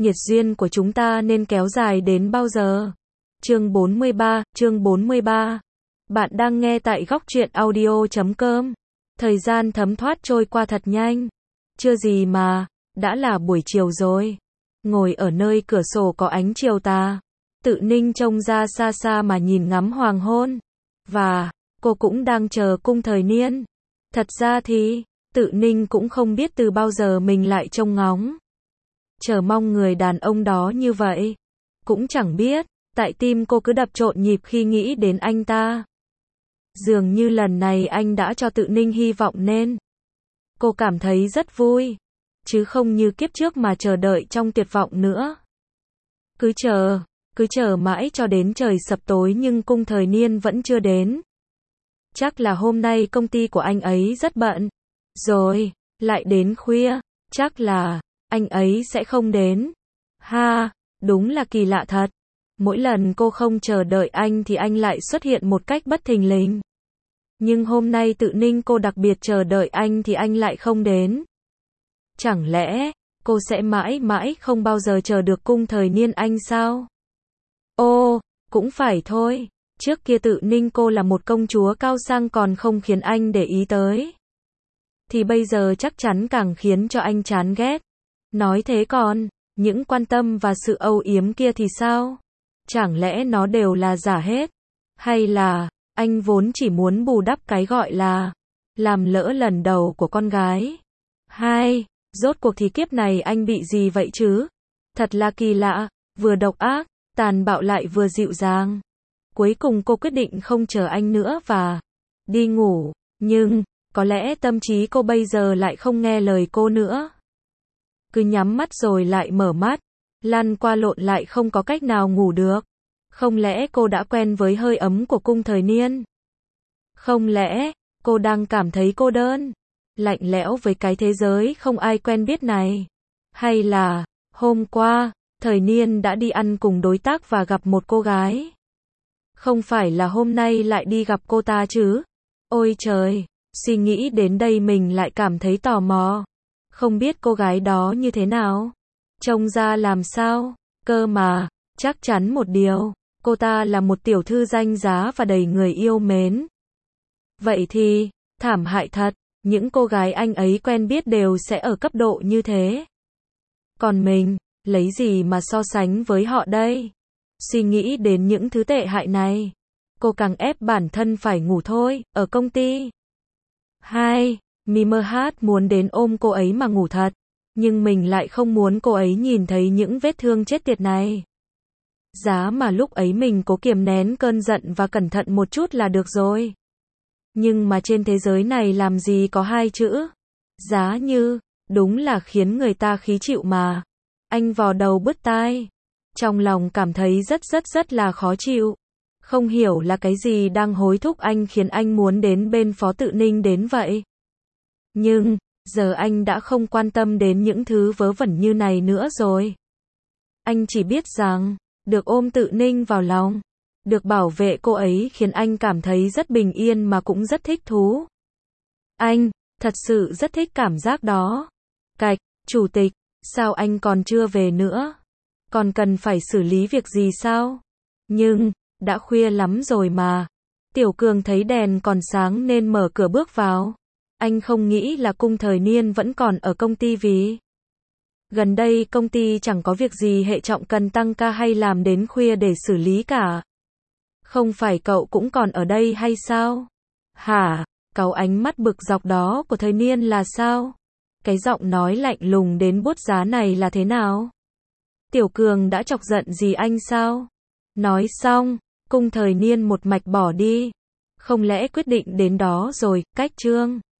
Nhiệt duyên của chúng ta nên kéo dài đến bao giờ? Chương 43. Bạn đang nghe tại góc truyện audio.com. Thời gian thấm thoát trôi qua thật nhanh. Chưa gì mà, đã là buổi chiều rồi. Ngồi ở nơi cửa sổ có ánh chiều tà, Tự Ninh trông ra xa xa mà nhìn ngắm hoàng hôn. Và, cô cũng đang chờ Cung Thời Niên. Thật ra thì, Tự Ninh cũng không biết từ bao giờ mình lại trông ngóng, chờ mong người đàn ông đó như vậy. Cũng chẳng biết, tại tim cô cứ đập trộn nhịp khi nghĩ đến anh ta. Dường như lần này anh đã cho Tự Ninh hy vọng nên cô cảm thấy rất vui, chứ không như kiếp trước mà chờ đợi trong tuyệt vọng nữa. Cứ chờ mãi cho đến trời sập tối nhưng Cung Thời Niên vẫn chưa đến. Chắc là hôm nay công ty của anh ấy rất bận. Rồi, lại đến khuya, chắc là anh ấy sẽ không đến. Ha, đúng là kỳ lạ thật. Mỗi lần cô không chờ đợi anh thì anh lại xuất hiện một cách bất thình lình. Nhưng hôm nay Tự Ninh cô đặc biệt chờ đợi anh thì anh lại không đến. Chẳng lẽ, cô sẽ mãi mãi không bao giờ chờ được Cung Thời Niên anh sao? Ô, cũng phải thôi. Trước kia Tự Ninh cô là một công chúa cao sang còn không khiến anh để ý tới, thì bây giờ chắc chắn càng khiến cho anh chán ghét. Nói thế còn, những quan tâm và sự âu yếm kia thì sao? Chẳng lẽ nó đều là giả hết? Hay là, anh vốn chỉ muốn bù đắp cái gọi là làm lỡ lần đầu của con gái? Hai, rốt cuộc thì kiếp này anh bị gì vậy chứ? Thật là kỳ lạ, vừa độc ác, tàn bạo lại vừa dịu dàng. Cuối cùng cô quyết định không chờ anh nữa và đi ngủ, nhưng có lẽ tâm trí cô bây giờ lại không nghe lời cô nữa. Cứ nhắm mắt rồi lại mở mắt, lăn qua lộn lại không có cách nào ngủ được. Không lẽ cô đã quen với hơi ấm của Cung Thời Niên? Không lẽ cô đang cảm thấy cô đơn, lạnh lẽo với cái thế giới không ai quen biết này? Hay là hôm qua Thời Niên đã đi ăn cùng đối tác và gặp một cô gái? Không phải là hôm nay lại đi gặp cô ta chứ? Ôi trời, suy nghĩ đến đây mình lại cảm thấy tò mò. Không biết cô gái đó như thế nào? Trông ra làm sao? Cơ mà, chắc chắn một điều, cô ta là một tiểu thư danh giá và đầy người yêu mến. Vậy thì, thảm hại thật, những cô gái anh ấy quen biết đều sẽ ở cấp độ như thế. Còn mình, lấy gì mà so sánh với họ đây? Suy nghĩ đến những thứ tệ hại này, cô càng ép bản thân phải ngủ thôi, ở công ty. Hai, Mimerhat muốn đến ôm cô ấy mà ngủ thật, nhưng mình lại không muốn cô ấy nhìn thấy những vết thương chết tiệt này. Giá mà lúc ấy mình cố kiềm nén cơn giận và cẩn thận một chút là được rồi. Nhưng mà trên thế giới này làm gì có hai chữ giá như, đúng là khiến người ta khí chịu mà. Anh vò đầu bứt tai, trong lòng cảm thấy rất là khó chịu. Không hiểu là cái gì đang hối thúc anh khiến anh muốn đến bên Phó Tự Ninh đến vậy. Nhưng, giờ anh đã không quan tâm đến những thứ vớ vẩn như này nữa rồi. Anh chỉ biết rằng, được ôm Tự Ninh vào lòng, được bảo vệ cô ấy khiến anh cảm thấy rất bình yên mà cũng rất thích thú. Anh, thật sự rất thích cảm giác đó. Cạch, chủ tịch, sao anh còn chưa về nữa? Còn cần phải xử lý việc gì sao? Nhưng, đã khuya lắm rồi mà. Tiểu Cường thấy đèn còn sáng nên mở cửa bước vào. Anh không nghĩ là Cung Thời Niên vẫn còn ở công ty vì gần đây công ty chẳng có việc gì hệ trọng cần tăng ca hay làm đến khuya để xử lý cả. Không phải cậu cũng còn ở đây hay sao? Hả? Cáu ánh mắt bực dọc đó của Thời Niên là sao? Cái giọng nói lạnh lùng đến buốt giá này là thế nào? Tiểu Cường đã chọc giận gì anh sao? Nói xong, Cung Thời Niên một mạch bỏ đi. Không lẽ quyết định đến đó rồi, cách chương.